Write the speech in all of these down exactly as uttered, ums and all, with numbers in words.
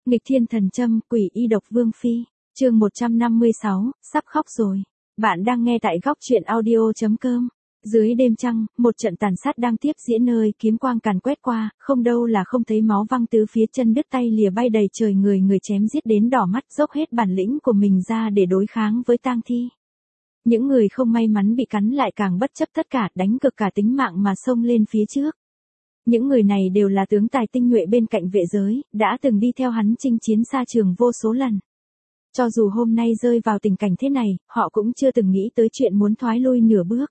Nghịch thiên thần châm, quỷ y độc vương phi, chương một trăm năm mươi sáu, sắp khóc rồi. Bạn đang nghe tại góc truyện audio chấm com. Dưới đêm trăng, một trận tàn sát đang tiếp diễn nơi kiếm quang càn quét qua, không đâu là không thấy máu văng tứ phía, chân đứt tay lìa bay đầy trời, người người chém giết đến đỏ mắt, dốc hết bản lĩnh của mình ra để đối kháng với tang thi. Những người không may mắn bị cắn lại càng bất chấp tất cả, đánh cực cả tính mạng mà xông lên phía trước. Những người này đều là tướng tài tinh nhuệ bên cạnh vệ giới, đã từng đi theo hắn chinh chiến xa trường vô số lần. Cho dù hôm nay rơi vào tình cảnh thế này, họ cũng chưa từng nghĩ tới chuyện muốn thoái lui nửa bước.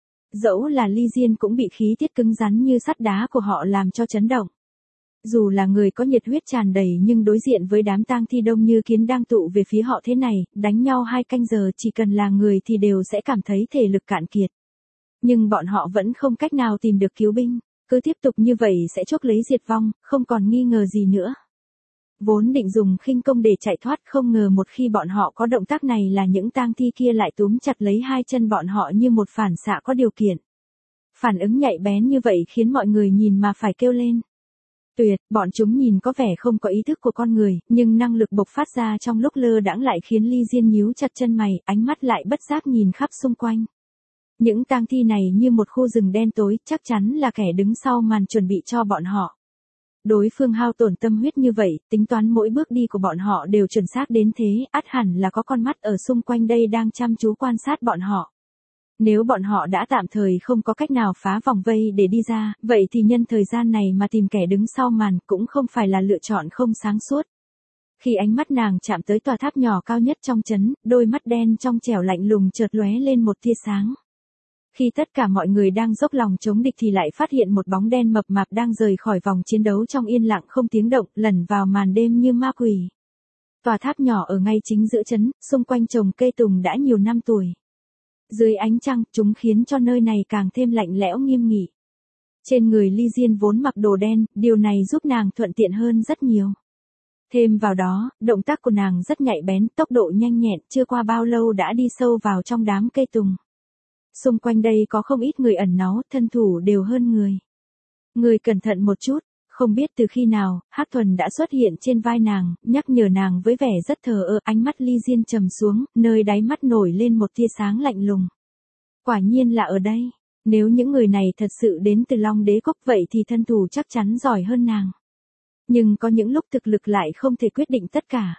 Dẫu là Ly Diên cũng bị khí tiết cứng rắn như sắt đá của họ làm cho chấn động. Dù là người có nhiệt huyết tràn đầy nhưng đối diện với đám tang thi đông như kiến đang tụ về phía họ thế này, đánh nhau hai canh giờ chỉ cần là người thì đều sẽ cảm thấy thể lực cạn kiệt. Nhưng bọn họ vẫn không cách nào tìm được cứu binh, cứ tiếp tục như vậy sẽ chuốc lấy diệt vong, không còn nghi ngờ gì nữa. Vốn định dùng khinh công để chạy thoát, không ngờ một khi bọn họ có động tác này là những tang thi kia lại túm chặt lấy hai chân bọn họ như một phản xạ có điều kiện. Phản ứng nhạy bén như vậy khiến mọi người nhìn mà phải kêu lên. Tuyệt, bọn chúng nhìn có vẻ không có ý thức của con người, nhưng năng lực bộc phát ra trong lúc lơ đãng lại khiến Ly Diên nhíu chặt chân mày, ánh mắt lại bất giác nhìn khắp xung quanh. Những tang thi này như một khu rừng đen tối, chắc chắn là kẻ đứng sau màn chuẩn bị cho bọn họ. Đối phương hao tổn tâm huyết như vậy, tính toán mỗi bước đi của bọn họ đều chuẩn xác đến thế, ắt hẳn là có con mắt ở xung quanh đây đang chăm chú quan sát bọn họ. Nếu bọn họ đã tạm thời không có cách nào phá vòng vây để đi ra, vậy thì nhân thời gian này mà tìm kẻ đứng sau màn cũng không phải là lựa chọn không sáng suốt. Khi ánh mắt nàng chạm tới tòa tháp nhỏ cao nhất trong trấn, đôi mắt đen trong trẻo lạnh lùng chợt lóe lên một tia sáng. Khi tất cả mọi người đang dốc lòng chống địch thì lại phát hiện một bóng đen mập mạp đang rời khỏi vòng chiến đấu trong yên lặng không tiếng động, lẩn vào màn đêm như ma quỷ. Tòa tháp nhỏ ở ngay chính giữa trấn, xung quanh trồng cây tùng đã nhiều năm tuổi. Dưới ánh trăng, chúng khiến cho nơi này càng thêm lạnh lẽo nghiêm nghị. Trên người Ly Diên vốn mặc đồ đen, điều này giúp nàng thuận tiện hơn rất nhiều. Thêm vào đó, động tác của nàng rất nhạy bén, tốc độ nhanh nhẹn, chưa qua bao lâu đã đi sâu vào trong đám cây tùng. Xung quanh đây có không ít người ẩn náu, thân thủ đều hơn người. Người cẩn thận một chút, không biết từ khi nào, Hắc Thuần đã xuất hiện trên vai nàng, nhắc nhở nàng với vẻ rất thờ ơ, ánh mắt Ly Diên trầm xuống, nơi đáy mắt nổi lên một tia sáng lạnh lùng. Quả nhiên là ở đây, nếu những người này thật sự đến từ Long Đế Quốc vậy thì thân thủ chắc chắn giỏi hơn nàng. Nhưng có những lúc thực lực lại không thể quyết định tất cả.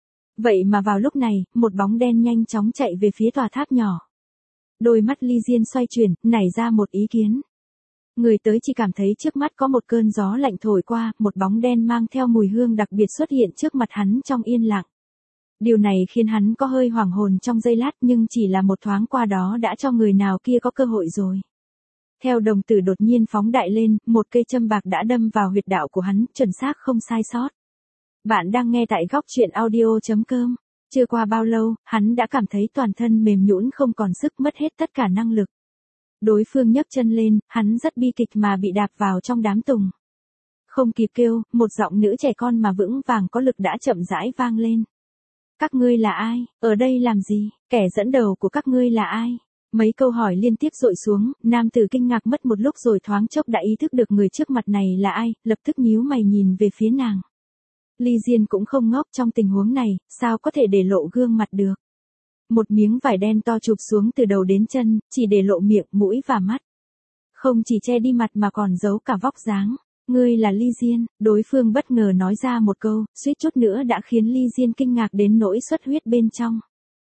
Vậy mà vào lúc này, một bóng đen nhanh chóng chạy về phía tòa tháp nhỏ. Đôi mắt Ly Diên xoay chuyển, nảy ra một ý kiến. Người tới chỉ cảm thấy trước mắt có một cơn gió lạnh thổi qua, một bóng đen mang theo mùi hương đặc biệt xuất hiện trước mặt hắn trong yên lặng. Điều này khiến hắn có hơi hoảng hồn trong giây lát, nhưng chỉ là một thoáng qua đó đã cho người nào kia có cơ hội rồi. Theo đồng tử đột nhiên phóng đại lên, một cây châm bạc đã đâm vào huyệt đạo của hắn, chuẩn xác không sai sót. Bạn đang nghe tại góc truyện audio chấm com. Chưa qua bao lâu, hắn đã cảm thấy toàn thân mềm nhũn không còn sức, mất hết tất cả năng lực. Đối phương nhấc chân lên, hắn rất bi kịch mà bị đạp vào trong đám tùng. Không kịp kêu, một giọng nữ trẻ con mà vững vàng có lực đã chậm rãi vang lên. Các ngươi là ai? Ở đây làm gì? Kẻ dẫn đầu của các ngươi là ai? Mấy câu hỏi liên tiếp dội xuống, nam tử kinh ngạc mất một lúc rồi thoáng chốc đã ý thức được người trước mặt này là ai, lập tức nhíu mày nhìn về phía nàng. Ly Diên cũng không ngốc, trong tình huống này, sao có thể để lộ gương mặt được. Một miếng vải đen to chụp xuống từ đầu đến chân, chỉ để lộ miệng, mũi và mắt. Không chỉ che đi mặt mà còn giấu cả vóc dáng. Ngươi là Ly Diên, đối phương bất ngờ nói ra một câu, suýt chút nữa đã khiến Ly Diên kinh ngạc đến nỗi xuất huyết bên trong.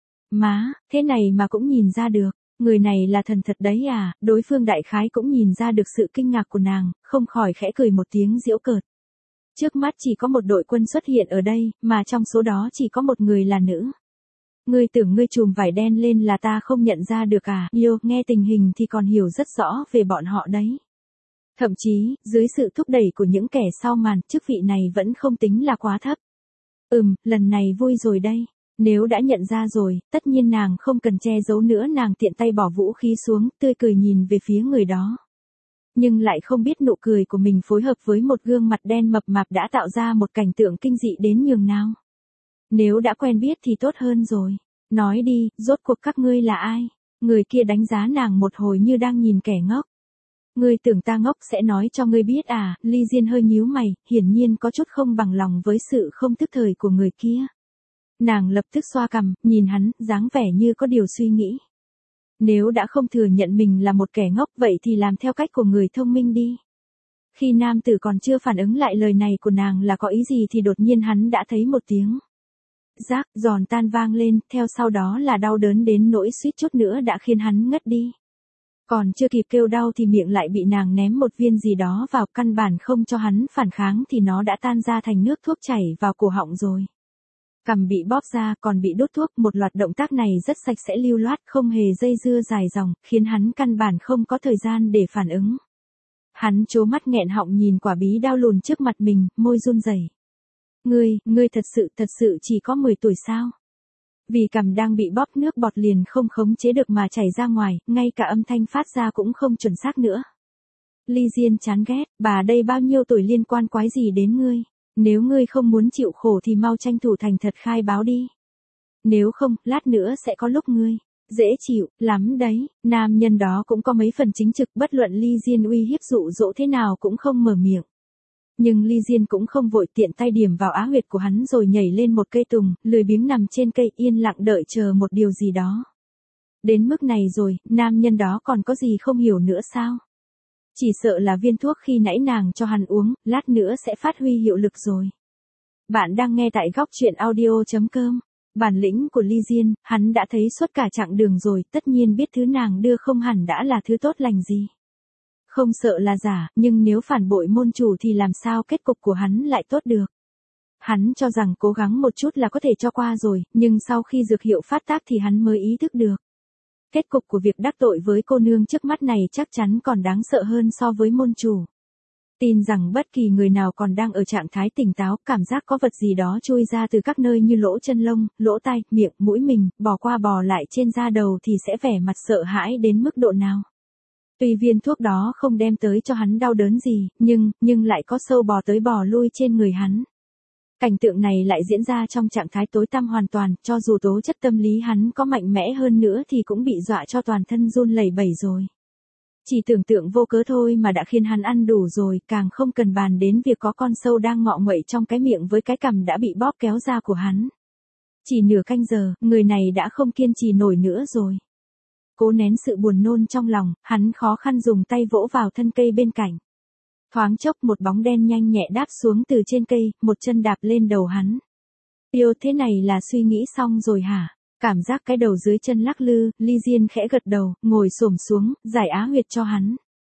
Má, thế này mà cũng nhìn ra được, người này là thần thật đấy à, đối phương đại khái cũng nhìn ra được sự kinh ngạc của nàng, không khỏi khẽ cười một tiếng giễu cợt. Trước mắt chỉ có một đội quân xuất hiện ở đây, mà trong số đó chỉ có một người là nữ. Ngươi tưởng ngươi trùm vải đen lên là ta không nhận ra được à? Yêu, nghe tình hình thì còn hiểu rất rõ về bọn họ đấy. Thậm chí, dưới sự thúc đẩy của những kẻ sau màn, chức vị này vẫn không tính là quá thấp. Ừm, lần này vui rồi đây. Nếu đã nhận ra rồi, tất nhiên nàng không cần che giấu nữa, nàng tiện tay bỏ vũ khí xuống, tươi cười nhìn về phía người đó. Nhưng lại không biết nụ cười của mình phối hợp với một gương mặt đen mập mạp đã tạo ra một cảnh tượng kinh dị đến nhường nào. Nếu đã quen biết thì tốt hơn rồi. Nói đi, rốt cuộc các ngươi là ai? Người kia đánh giá nàng một hồi như đang nhìn kẻ ngốc. Ngươi tưởng ta ngốc sẽ nói cho ngươi biết à, Ly Diên hơi nhíu mày, hiển nhiên có chút không bằng lòng với sự không tức thời của người kia. Nàng lập tức xoa cằm, nhìn hắn, dáng vẻ như có điều suy nghĩ. Nếu đã không thừa nhận mình là một kẻ ngốc vậy thì làm theo cách của người thông minh đi. Khi nam tử còn chưa phản ứng lại lời này của nàng là có ý gì thì đột nhiên hắn đã thấy một tiếng rác giòn tan vang lên, theo sau đó là đau đớn đến nỗi suýt chút nữa đã khiến hắn ngất đi. Còn chưa kịp kêu đau thì miệng lại bị nàng ném một viên gì đó vào, căn bản không cho hắn phản kháng thì nó đã tan ra thành nước thuốc chảy vào cổ họng rồi. Cằm bị bóp ra còn bị đốt thuốc, một loạt động tác này rất sạch sẽ lưu loát, không hề dây dưa dài dòng, khiến hắn căn bản không có thời gian để phản ứng. Hắn trố mắt nghẹn họng nhìn quả bí đao lùn trước mặt mình, môi run rẩy. Ngươi, ngươi thật sự, thật sự chỉ có mười tuổi sao? Vì cằm đang bị bóp, nước bọt liền không khống chế được mà chảy ra ngoài, ngay cả âm thanh phát ra cũng không chuẩn xác nữa. Ly Diên chán ghét, bà đây bao nhiêu tuổi liên quan quái gì đến ngươi? Nếu ngươi không muốn chịu khổ thì mau tranh thủ thành thật khai báo đi. Nếu không, lát nữa sẽ có lúc ngươi dễ chịu lắm đấy. Nam nhân đó cũng có mấy phần chính trực, bất luận Ly Diên uy hiếp dụ dỗ thế nào cũng không mở miệng. Nhưng Ly Diên cũng không vội, tiện tay điểm vào á huyệt của hắn rồi nhảy lên một cây tùng, lười biếng nằm trên cây yên lặng đợi chờ một điều gì đó. Đến mức này rồi, nam nhân đó còn có gì không hiểu nữa sao? Chỉ sợ là viên thuốc khi nãy nàng cho hắn uống, lát nữa sẽ phát huy hiệu lực rồi. Bạn đang nghe tại góc truyện audio chấm com. Bản lĩnh của Ly Diên, hắn đã thấy suốt cả chặng đường rồi, tất nhiên biết thứ nàng đưa không hẳn đã là thứ tốt lành gì. Không sợ là giả, nhưng nếu phản bội môn chủ thì làm sao kết cục của hắn lại tốt được. Hắn cho rằng cố gắng một chút là có thể cho qua rồi, nhưng sau khi dược hiệu phát tác thì hắn mới ý thức được. Kết cục của việc đắc tội với cô nương trước mắt này chắc chắn còn đáng sợ hơn so với môn chủ. Tin rằng bất kỳ người nào còn đang ở trạng thái tỉnh táo, cảm giác có vật gì đó chui ra từ các nơi như lỗ chân lông, lỗ tai, miệng, mũi mình, bò qua bò lại trên da đầu thì sẽ vẻ mặt sợ hãi đến mức độ nào. Tuy viên thuốc đó không đem tới cho hắn đau đớn gì, nhưng, nhưng lại có sâu bò tới bò lui trên người hắn. Cảnh tượng này lại diễn ra trong trạng thái tối tăm hoàn toàn, cho dù tố chất tâm lý hắn có mạnh mẽ hơn nữa thì cũng bị dọa cho toàn thân run lẩy bẩy rồi. Chỉ tưởng tượng vô cớ thôi mà đã khiến hắn ăn đủ rồi, càng không cần bàn đến việc có con sâu đang ngọ nguậy trong cái miệng với cái cằm đã bị bóp kéo ra của hắn. Chỉ nửa canh giờ, người này đã không kiên trì nổi nữa rồi. Cố nén sự buồn nôn trong lòng, hắn khó khăn dùng tay vỗ vào thân cây bên cạnh. Thoáng chốc một bóng đen nhanh nhẹ đáp xuống từ trên cây, một chân đạp lên đầu hắn. Yêu, thế này là suy nghĩ xong rồi hả? Cảm giác cái đầu dưới chân lắc lư, Ly Diên khẽ gật đầu, ngồi xổm xuống, giải á huyệt cho hắn.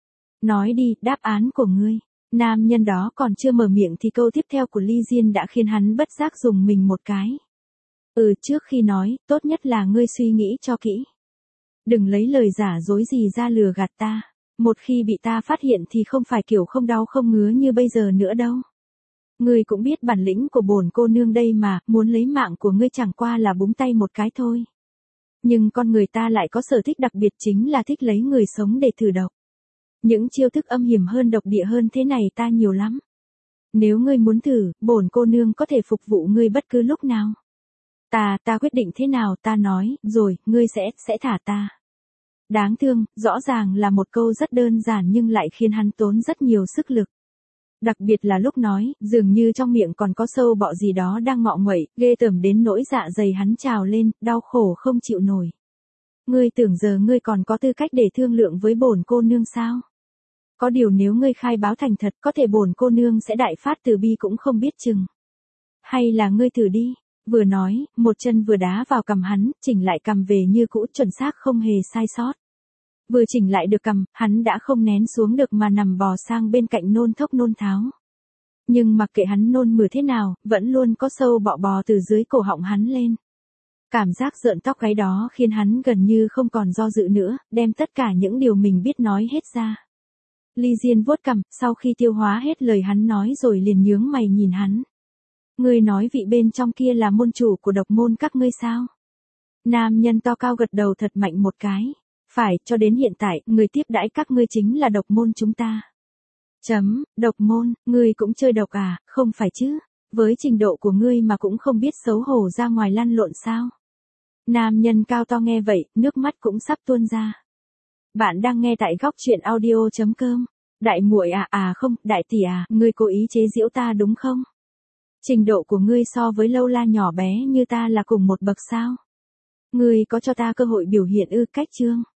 Nói đi, đáp án của ngươi. Nam nhân đó còn chưa mở miệng thì câu tiếp theo của Ly Diên đã khiến hắn bất giác dùng mình một cái. Ừ, trước khi nói, tốt nhất là ngươi suy nghĩ cho kỹ. Đừng lấy lời giả dối gì ra lừa gạt ta. Một khi bị ta phát hiện thì không phải kiểu không đau không ngứa như bây giờ nữa đâu. Ngươi cũng biết bản lĩnh của bổn cô nương đây mà, muốn lấy mạng của ngươi chẳng qua là búng tay một cái thôi. Nhưng con người ta lại có sở thích đặc biệt, chính là thích lấy người sống để thử độc. Những chiêu thức âm hiểm hơn, độc địa hơn thế này ta nhiều lắm. Nếu ngươi muốn thử, bổn cô nương có thể phục vụ ngươi bất cứ lúc nào. Ta, ta quyết định thế nào ta nói, rồi, ngươi sẽ, sẽ thả ta. Đáng thương, rõ ràng là một câu rất đơn giản nhưng lại khiến hắn tốn rất nhiều sức lực. Đặc biệt là lúc nói, dường như trong miệng còn có sâu bọ gì đó đang ngọ nguậy, ghê tởm đến nỗi dạ dày hắn trào lên, đau khổ không chịu nổi. Ngươi tưởng giờ ngươi còn có tư cách để thương lượng với bổn cô nương sao? Có điều nếu ngươi khai báo thành thật, có thể bổn cô nương sẽ đại phát từ bi cũng không biết chừng. Hay là ngươi thử đi. Vừa nói, một chân vừa đá vào cằm hắn, chỉnh lại cằm về như cũ, chuẩn xác không hề sai sót. Vừa chỉnh lại được cằm, hắn đã không nén xuống được mà nằm bò sang bên cạnh nôn thốc nôn tháo. Nhưng mặc kệ hắn nôn mửa thế nào, vẫn luôn có sâu bọ bò từ dưới cổ họng hắn lên. Cảm giác rợn tóc gáy đó khiến hắn gần như không còn do dự nữa, đem tất cả những điều mình biết nói hết ra. Ly Diên vuốt cằm, sau khi tiêu hóa hết lời hắn nói rồi liền nhướng mày nhìn hắn. Ngươi nói vị bên trong kia là môn chủ của độc môn các ngươi sao? Nam nhân to cao gật đầu thật mạnh một cái. Phải, cho đến hiện tại, người tiếp đãi các ngươi chính là độc môn chúng ta. Chấm, độc môn, ngươi cũng chơi độc à, không phải chứ? Với trình độ của ngươi mà cũng không biết xấu hổ ra ngoài lăn lộn sao? Nam nhân cao to nghe vậy, nước mắt cũng sắp tuôn ra. Bạn đang nghe tại góc chuyện audio chấm com. Đại muội à à không, đại tỷ à, ngươi cố ý chế giễu ta đúng không? Trình độ của ngươi so với Lâu La nhỏ bé như ta là cùng một bậc sao? Ngươi có cho ta cơ hội biểu hiện ư? Cách chương.